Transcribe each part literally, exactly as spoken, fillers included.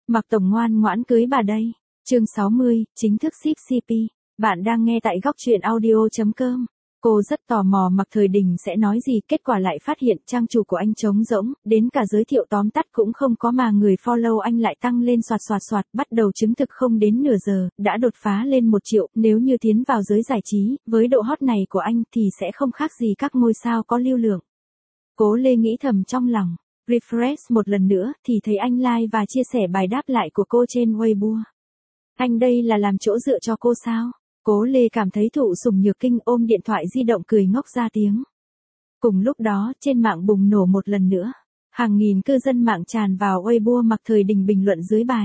Mạc Tổng ngoan ngoãn cưới bà đây. Chương sáu mươi, chính thức ship xê pê. Bạn đang nghe tại góc truyện audio chấm com. Cô rất tò mò Mạc Thời Đình sẽ nói gì, kết quả lại phát hiện trang chủ của anh trống rỗng, đến cả giới thiệu tóm tắt cũng không có mà người follow anh lại tăng lên soạt soạt soạt, bắt đầu chứng thực không đến nửa giờ, đã đột phá lên một triệu, nếu như tiến vào giới giải trí, với độ hot này của anh thì sẽ không khác gì các ngôi sao có lưu lượng. Cố Lê nghĩ thầm trong lòng, refresh một lần nữa thì thấy anh like và chia sẻ bài đáp lại của cô trên Weibo. Anh đây là làm chỗ dựa cho cô sao? Cố Lê cảm thấy thụ sủng nhược kinh, ôm điện thoại di động cười ngốc ra tiếng. Cùng lúc đó, trên mạng bùng nổ một lần nữa. Hàng nghìn cư dân mạng tràn vào Weibo Mạc Thời Đình bình luận dưới bài.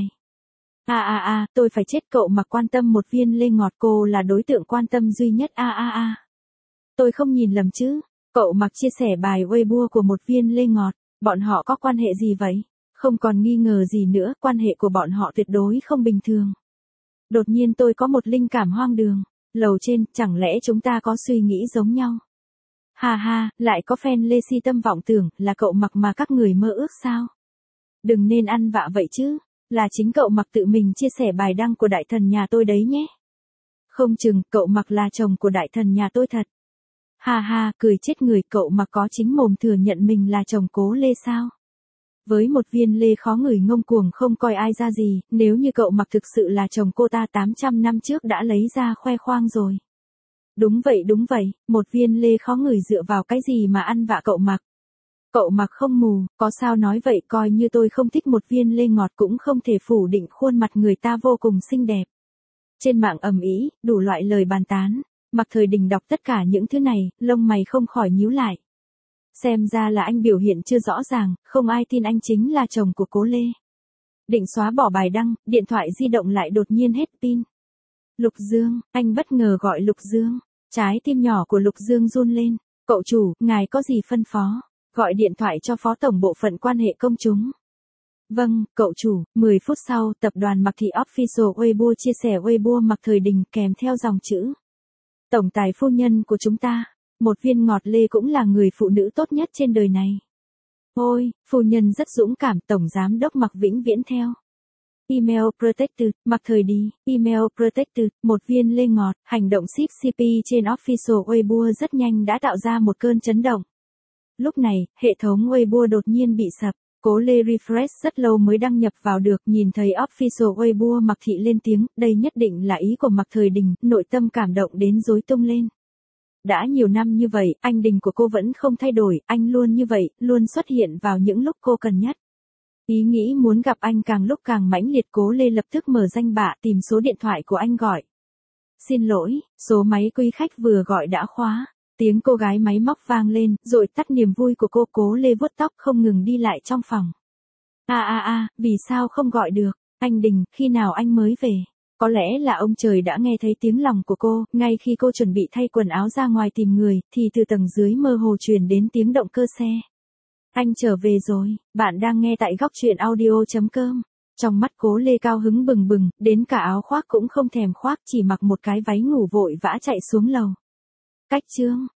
A a a, tôi phải chết, cậu Mạc quan tâm một viên lê ngọt, cô là đối tượng quan tâm duy nhất. A a a. Tôi không nhìn lầm chứ? Cậu Mạc chia sẻ bài Weibo của một viên lê ngọt, bọn họ có quan hệ gì vậy? Không còn nghi ngờ gì nữa, quan hệ của bọn họ tuyệt đối không bình thường. Đột nhiên tôi có một linh cảm hoang đường. Lầu trên, chẳng lẽ chúng ta có suy nghĩ giống nhau? Ha ha, lại có fan Lê si tâm vọng tưởng là cậu Mạc mà các người mơ ước sao? Đừng nên ăn vạ vậy chứ. Là chính cậu Mạc tự mình chia sẻ bài đăng của đại thần nhà tôi đấy nhé. Không chừng cậu Mạc là chồng của đại thần nhà tôi thật. Ha ha, cười chết người, cậu Mạc có chính mồm thừa nhận mình là chồng Cố Lê sao? Với một viên lê khó ngửi ngông cuồng không coi ai ra gì, nếu như cậu Mạc thực sự là chồng cô ta tám trăm năm trước đã lấy ra khoe khoang rồi. Đúng vậy đúng vậy, một viên lê khó ngửi dựa vào cái gì mà ăn vạ cậu Mạc? Cậu Mạc không mù, có sao nói vậy, coi như tôi không thích một viên lê ngọt cũng không thể phủ định khuôn mặt người ta vô cùng xinh đẹp. Trên mạng ầm ĩ, đủ loại lời bàn tán. Mạc Thời Đình đọc tất cả những thứ này, lông mày không khỏi nhíu lại. Xem ra là anh biểu hiện chưa rõ ràng, không ai tin anh chính là chồng của Cố Lê. Định xóa bỏ bài đăng, điện thoại di động lại đột nhiên hết pin. Lục Dương, anh bất ngờ gọi Lục Dương. Trái tim nhỏ của Lục Dương run lên. Cậu chủ, ngài có gì phân phó? Gọi điện thoại cho phó tổng bộ phận quan hệ công chúng. Vâng, cậu chủ. mười phút sau, tập đoàn Mạc Thị Official Weibo chia sẻ Weibo Mạc Thời Đình kèm theo dòng chữ. Tổng tài phu nhân của chúng ta. Một viên ngọt lê cũng là người phụ nữ tốt nhất trên đời này. Ôi, phu nhân rất dũng cảm, tổng giám đốc Mạc vĩnh viễn theo. Email Protected, Mạc Thời Đi, Email Protected, một viên lê ngọt, hành động ship xê pê trên Official Weibo rất nhanh đã tạo ra một cơn chấn động. Lúc này, hệ thống Weibo đột nhiên bị sập, Cố Lê refresh rất lâu mới đăng nhập vào được, nhìn thấy Official Weibo Mạc Thị lên tiếng, đây nhất định là ý của Mạc Thời Đình, nội tâm cảm động đến rối tung lên. Đã nhiều năm như vậy, anh Đình của cô vẫn không thay đổi, anh luôn như vậy, luôn xuất hiện vào những lúc cô cần nhất. Ý nghĩ muốn gặp anh càng lúc càng mãnh liệt, Cố Lê lập tức mở danh bạ tìm số điện thoại của anh gọi. Xin lỗi, số máy quý khách vừa gọi đã khóa. Tiếng cô gái máy móc vang lên, rồi tắt niềm vui của cô. Cố Lê vuốt tóc không ngừng đi lại trong phòng. A a a, vì sao không gọi được? Anh Đình, khi nào anh mới về? Có lẽ là ông trời đã nghe thấy tiếng lòng của cô, ngay khi cô chuẩn bị thay quần áo ra ngoài tìm người, thì từ tầng dưới mơ hồ truyền đến tiếng động cơ xe. Anh trở về rồi, bạn đang nghe tại góc truyện audio chấm com. Trong mắt Cố Lê cao hứng bừng bừng, đến cả áo khoác cũng không thèm khoác, chỉ mặc một cái váy ngủ vội vã chạy xuống lầu. Cách chương,